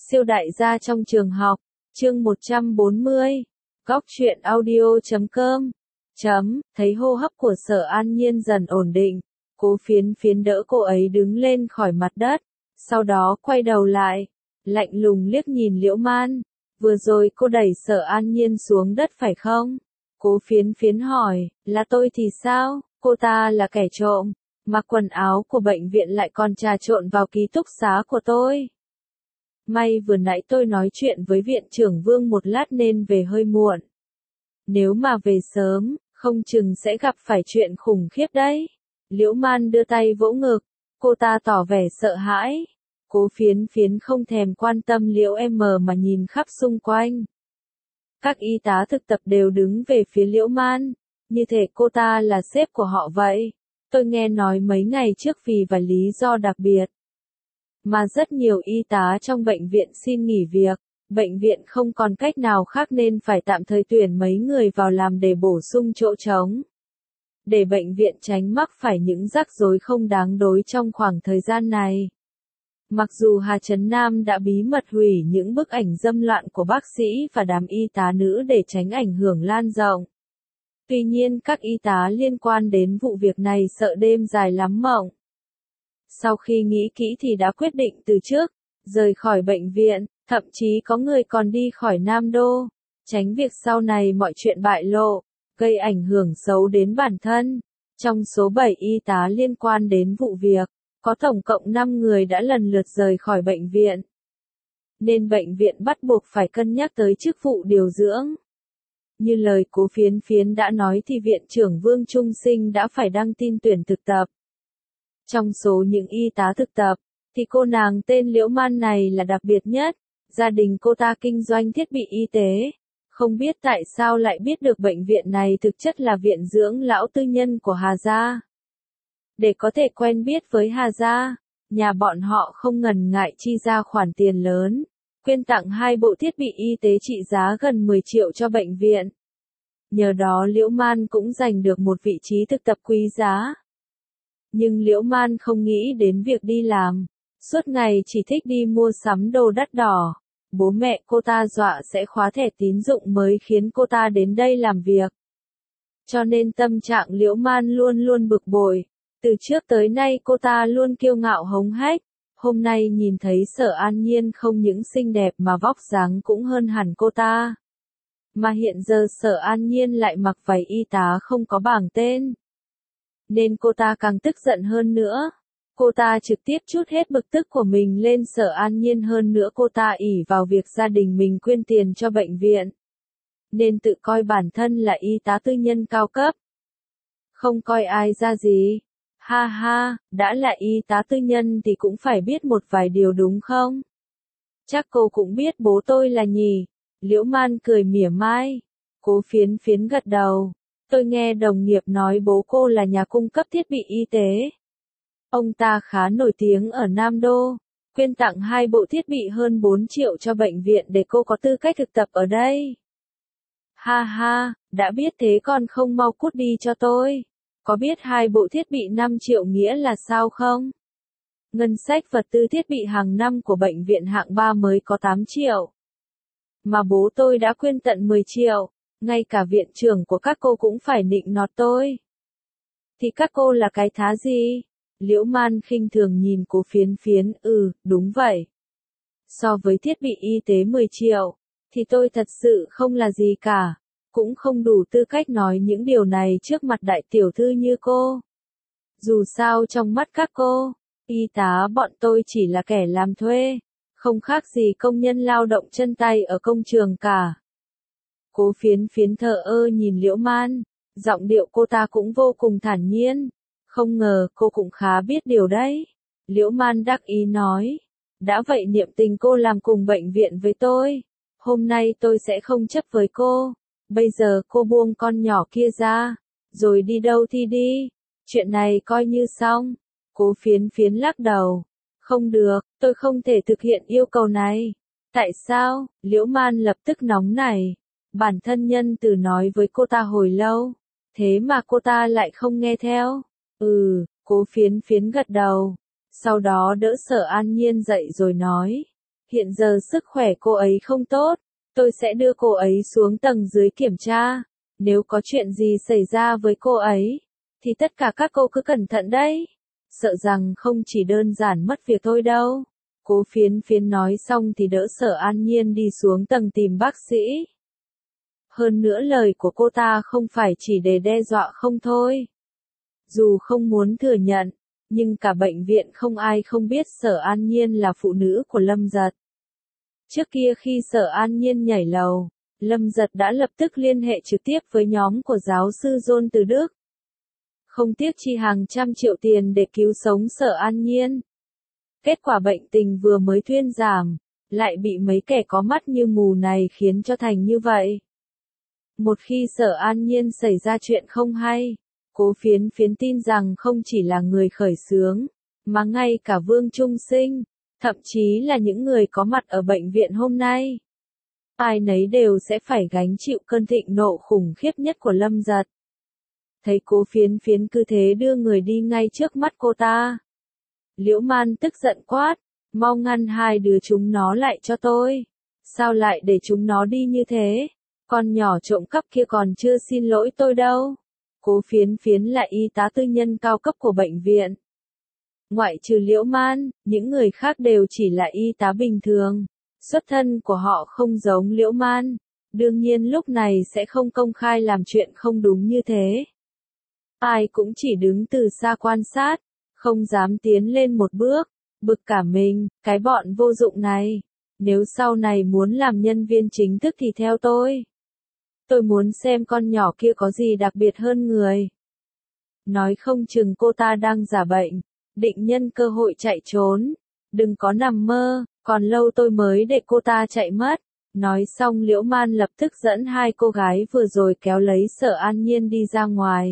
Siêu đại gia trong trường học, chương 140, góc truyện audio.com. Thấy hô hấp của Sở An Nhiên dần ổn định, Cố Phiến Phiến đỡ cô ấy đứng lên khỏi mặt đất, sau đó quay đầu lại, lạnh lùng liếc nhìn Liễu Man. Vừa rồi cô đẩy Sở An Nhiên xuống đất phải không? Cố Phiến Phiến hỏi, là tôi thì sao? Cô ta là kẻ trộm, mặc quần áo của bệnh viện lại còn trà trộn vào ký túc xá của tôi. May vừa nãy tôi nói chuyện với viện trưởng Vương một lát nên về hơi muộn. Nếu mà về sớm, không chừng sẽ gặp phải chuyện khủng khiếp đấy. Liễu Man đưa tay vỗ ngực, cô ta tỏ vẻ sợ hãi. Cố Phiến Phiến không thèm quan tâm Liễu M mà nhìn khắp xung quanh. Các y tá thực tập đều đứng về phía Liễu Man, như thể cô ta là sếp của họ vậy. Tôi nghe nói mấy ngày trước vì vài lý do đặc biệt mà rất nhiều y tá trong bệnh viện xin nghỉ việc, bệnh viện không còn cách nào khác nên phải tạm thời tuyển mấy người vào làm để bổ sung chỗ trống. Để bệnh viện tránh mắc phải những rắc rối không đáng đối trong khoảng thời gian này. Mặc dù Hà Trấn Nam đã bí mật hủy những bức ảnh dâm loạn của bác sĩ và đám y tá nữ để tránh ảnh hưởng lan rộng. Tuy nhiên các y tá liên quan đến vụ việc này sợ đêm dài lắm mộng. Sau khi nghĩ kỹ thì đã quyết định từ trước, rời khỏi bệnh viện, thậm chí có người còn đi khỏi Nam Đô, tránh việc sau này mọi chuyện bại lộ, gây ảnh hưởng xấu đến bản thân. Trong số 7 y tá liên quan đến vụ việc, có tổng cộng 5 người đã lần lượt rời khỏi bệnh viện. Nên bệnh viện bắt buộc phải cân nhắc tới chức vụ điều dưỡng. Như lời Cố Phiến Phiến đã nói thì viện trưởng Vương Trung Sinh đã phải đăng tin tuyển thực tập. Trong số những y tá thực tập, thì cô nàng tên Liễu Man này là đặc biệt nhất. Gia đình cô ta kinh doanh thiết bị y tế. Không biết tại sao lại biết được bệnh viện này thực chất là viện dưỡng lão tư nhân của Hà Gia. Để có thể quen biết với Hà Gia, nhà bọn họ không ngần ngại chi ra khoản tiền lớn, quyên tặng 2 bộ thiết bị y tế trị giá gần 10 triệu cho bệnh viện. Nhờ đó Liễu Man cũng giành được một vị trí thực tập quý giá. Nhưng Liễu Man không nghĩ đến việc đi làm, suốt ngày chỉ thích đi mua sắm đồ đắt đỏ. Bố mẹ cô ta dọa sẽ khóa thẻ tín dụng mới khiến cô ta đến đây làm việc. Cho nên tâm trạng Liễu Man luôn luôn bực bội. Từ trước tới nay cô ta luôn kiêu ngạo hống hách. Hôm nay nhìn thấy Sở An Nhiên không những xinh đẹp mà vóc dáng cũng hơn hẳn cô ta. Mà hiện giờ Sở An Nhiên lại mặc váy y tá không có bảng tên. Nên cô ta càng tức giận hơn nữa. Cô ta trực tiếp trút hết bực tức của mình lên Sở An Nhiên, hơn nữa cô ta ỷ vào việc gia đình mình quyên tiền cho bệnh viện. Nên tự coi bản thân là y tá tư nhân cao cấp. Không coi ai ra gì. Ha ha, đã là y tá tư nhân thì cũng phải biết một vài điều đúng không? Chắc cô cũng biết bố tôi là nhỉ? Liễu Man cười mỉa mai. Cố Phiến Phiến gật đầu. Tôi nghe đồng nghiệp nói bố cô là nhà cung cấp thiết bị y tế. Ông ta khá nổi tiếng ở Nam Đô, quyên tặng 2 bộ thiết bị hơn 4 triệu cho bệnh viện để cô có tư cách thực tập ở đây. Ha ha, đã biết thế còn không mau cút đi cho tôi. Có biết 2 bộ thiết bị 5 triệu nghĩa là sao không? Ngân sách vật tư thiết bị hàng năm của bệnh viện hạng 3 mới có 8 triệu. Mà bố tôi đã quyên tận 10 triệu, ngay cả viện trưởng của các cô cũng phải nịnh nọt tôi. Thì các cô là cái thá gì? Liễu Man khinh thường nhìn Cố Phiến Phiến, đúng vậy. So với thiết bị y tế 10 triệu, thì tôi thật sự không là gì cả. Cũng không đủ tư cách nói những điều này trước mặt đại tiểu thư như cô. Dù sao trong mắt các cô, y tá bọn tôi chỉ là kẻ làm thuê, không khác gì công nhân lao động chân tay ở công trường cả. Cố Phiến Phiến thờ ơ nhìn Liễu Man, giọng điệu cô ta cũng vô cùng thản nhiên. Không ngờ cô cũng khá biết điều đấy. Liễu Man đắc ý nói. Đã vậy niệm tình cô làm cùng bệnh viện với tôi. Hôm nay tôi sẽ không chấp với cô. Bây giờ cô buông con nhỏ kia ra. Rồi đi đâu thì đi. Chuyện này coi như xong. Cố Phiến Phiến lắc đầu. Không được, tôi không thể thực hiện yêu cầu này. Tại sao? Liễu Man lập tức nóng nảy. Bản thân nhân từ nói với cô ta hồi lâu. Thế mà cô ta lại không nghe theo. Cố Phiến Phiến gật đầu. Sau đó đỡ Sở An Nhiên dậy rồi nói. Hiện giờ sức khỏe cô ấy không tốt, tôi sẽ đưa cô ấy xuống tầng dưới kiểm tra. Nếu có chuyện gì xảy ra với cô ấy, thì tất cả các cô cứ cẩn thận đấy. Sợ rằng không chỉ đơn giản mất việc thôi đâu. Cố Phiến Phiến nói xong thì đỡ Sở An Nhiên đi xuống tầng tìm bác sĩ. Hơn nữa lời của cô ta không phải chỉ để đe dọa không thôi. Dù không muốn thừa nhận, nhưng cả bệnh viện không ai không biết Sở An Nhiên là phụ nữ của Lâm Giật. Trước kia khi Sở An Nhiên nhảy lầu, Lâm Giật đã lập tức liên hệ trực tiếp với nhóm của giáo sư John từ Đức. Không tiếc chi hàng trăm triệu tiền để cứu sống Sở An Nhiên. Kết quả bệnh tình vừa mới thuyên giảm, lại bị mấy kẻ có mắt như mù này khiến cho thành như vậy. Một khi Sở An Nhiên xảy ra chuyện không hay, Cố Phiến Phiến tin rằng không chỉ là người khởi xướng, mà ngay cả Vương Trung Sinh, thậm chí là những người có mặt ở bệnh viện hôm nay, ai nấy đều sẽ phải gánh chịu cơn thịnh nộ khủng khiếp nhất của Lâm Giật. Thấy Cố Phiến Phiến cứ thế đưa người đi ngay trước mắt cô ta, Liễu Man tức giận quát, mau ngăn hai đứa chúng nó lại cho tôi. Sao lại để chúng nó đi như thế? Con nhỏ trộm cắp kia còn chưa xin lỗi tôi đâu. Cố Phiến Phiến là y tá tư nhân cao cấp của bệnh viện. Ngoại trừ Liễu Man, những người khác đều chỉ là y tá bình thường. Xuất thân của họ không giống Liễu Man. Đương nhiên lúc này sẽ không công khai làm chuyện không đúng như thế. Ai cũng chỉ đứng từ xa quan sát, không dám tiến lên một bước, bực cả mình, cái bọn vô dụng này. Nếu sau này muốn làm nhân viên chính thức thì theo tôi. Tôi muốn xem con nhỏ kia có gì đặc biệt hơn người. Nói không chừng cô ta đang giả bệnh, định nhân cơ hội chạy trốn. Đừng có nằm mơ, còn lâu tôi mới để cô ta chạy mất. Nói xong Liễu Man lập tức dẫn hai cô gái vừa rồi kéo lấy Sở An Nhiên đi ra ngoài.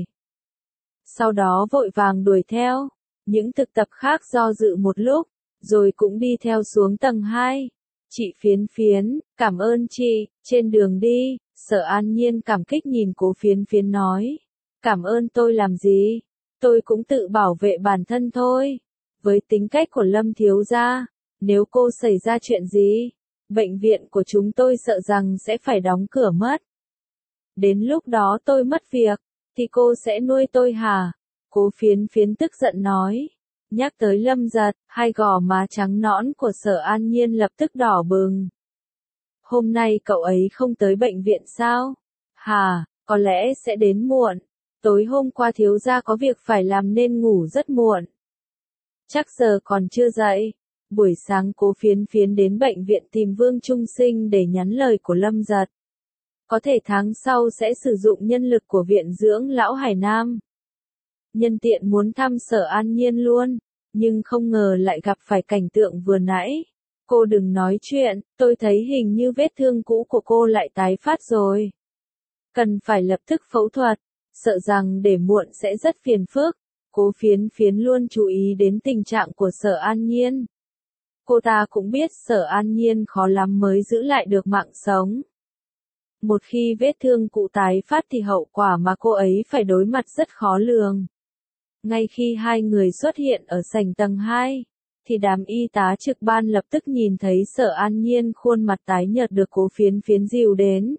Sau đó vội vàng đuổi theo. Những thực tập khác do dự một lúc, rồi cũng đi theo xuống tầng 2. Chị Phiến Phiến, cảm ơn chị, trên đường đi, Sở An Nhiên cảm kích nhìn Cố Phiến Phiến nói. Cảm ơn tôi làm gì? Tôi cũng tự bảo vệ bản thân thôi. Với tính cách của Lâm thiếu gia, nếu cô xảy ra chuyện gì, bệnh viện của chúng tôi sợ rằng sẽ phải đóng cửa mất. Đến lúc đó tôi mất việc, thì cô sẽ nuôi tôi hả? Cố Phiến Phiến tức giận nói. Nhắc tới Lâm Giật, hai gò má trắng nõn của Sở An Nhiên lập tức đỏ bừng. Hôm nay cậu ấy không tới bệnh viện sao? Hà, có lẽ sẽ đến muộn. Tối hôm qua thiếu gia có việc phải làm nên ngủ rất muộn. Chắc giờ còn chưa dậy. Buổi sáng Cố Phiến Phiến đến bệnh viện tìm Vương Trung Sinh để nhắn lời của Lâm Giật. Có thể tháng sau sẽ sử dụng nhân lực của viện dưỡng lão Hải Nam. Nhân tiện muốn thăm Sở An Nhiên luôn, nhưng không ngờ lại gặp phải cảnh tượng vừa nãy. Cô đừng nói chuyện, tôi thấy hình như vết thương cũ của cô lại tái phát rồi. Cần phải lập tức phẫu thuật, sợ rằng để muộn sẽ rất phiền phức. Cố Phiến Phiến luôn chú ý đến tình trạng của Sở An Nhiên. Cô ta cũng biết Sở An Nhiên khó lắm mới giữ lại được mạng sống. Một khi vết thương cũ tái phát thì hậu quả mà cô ấy phải đối mặt rất khó lường. Ngay khi hai người xuất hiện ở sảnh tầng 2, thì đám y tá trực ban lập tức nhìn thấy Sở An Nhiên khuôn mặt tái nhợt được Cố Phiến Phiến dìu đến.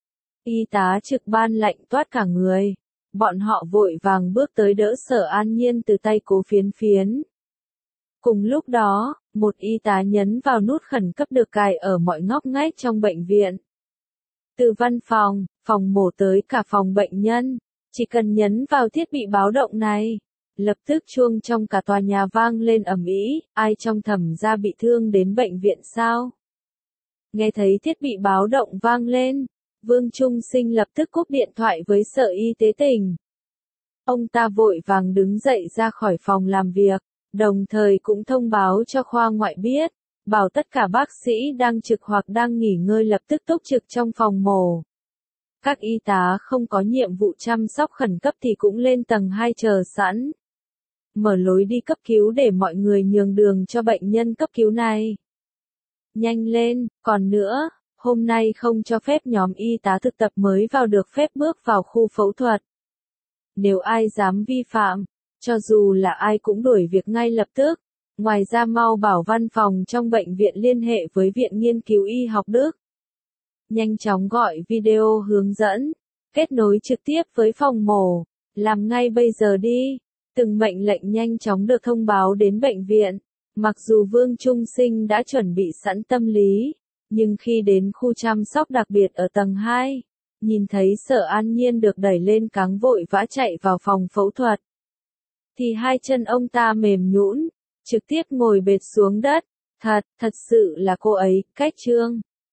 Y tá trực ban lạnh toát cả người. Bọn họ vội vàng bước tới đỡ Sở An Nhiên từ tay Cố Phiến Phiến. Cùng lúc đó, một y tá nhấn vào nút khẩn cấp được cài ở mọi ngóc ngách trong bệnh viện. Từ văn phòng, phòng mổ tới cả phòng bệnh nhân, chỉ cần nhấn vào thiết bị báo động này, lập tức chuông trong cả tòa nhà vang lên ầm ĩ, ai trong Thẩm gia bị thương đến bệnh viện sao? Nghe thấy thiết bị báo động vang lên, Vương Trung Sinh lập tức cúp điện thoại với Sở Y tế tỉnh. Ông ta vội vàng đứng dậy ra khỏi phòng làm việc, đồng thời cũng thông báo cho khoa ngoại biết, bảo tất cả bác sĩ đang trực hoặc đang nghỉ ngơi lập tức túc trực trong phòng mổ. Các y tá không có nhiệm vụ chăm sóc khẩn cấp thì cũng lên tầng 2 chờ sẵn. Mở lối đi cấp cứu để mọi người nhường đường cho bệnh nhân cấp cứu này. Nhanh lên, còn nữa, hôm nay không cho phép nhóm y tá thực tập mới vào được phép bước vào khu phẫu thuật. Nếu ai dám vi phạm, cho dù là ai cũng đuổi việc ngay lập tức. Ngoài ra mau bảo văn phòng trong bệnh viện liên hệ với Viện Nghiên cứu Y học Đức. Nhanh chóng gọi video hướng dẫn, kết nối trực tiếp với phòng mổ, làm ngay bây giờ đi. Từng mệnh lệnh nhanh chóng được thông báo đến bệnh viện. Mặc dù Vương Trung Sinh đã chuẩn bị sẵn tâm lý, nhưng khi đến khu chăm sóc đặc biệt ở tầng 2, nhìn thấy Sở An Nhiên được đẩy lên cáng vội vã chạy vào phòng phẫu thuật, thì hai chân ông ta mềm nhũn, trực tiếp ngồi bệt xuống đất. Thật sự là cô ấy, cách Trương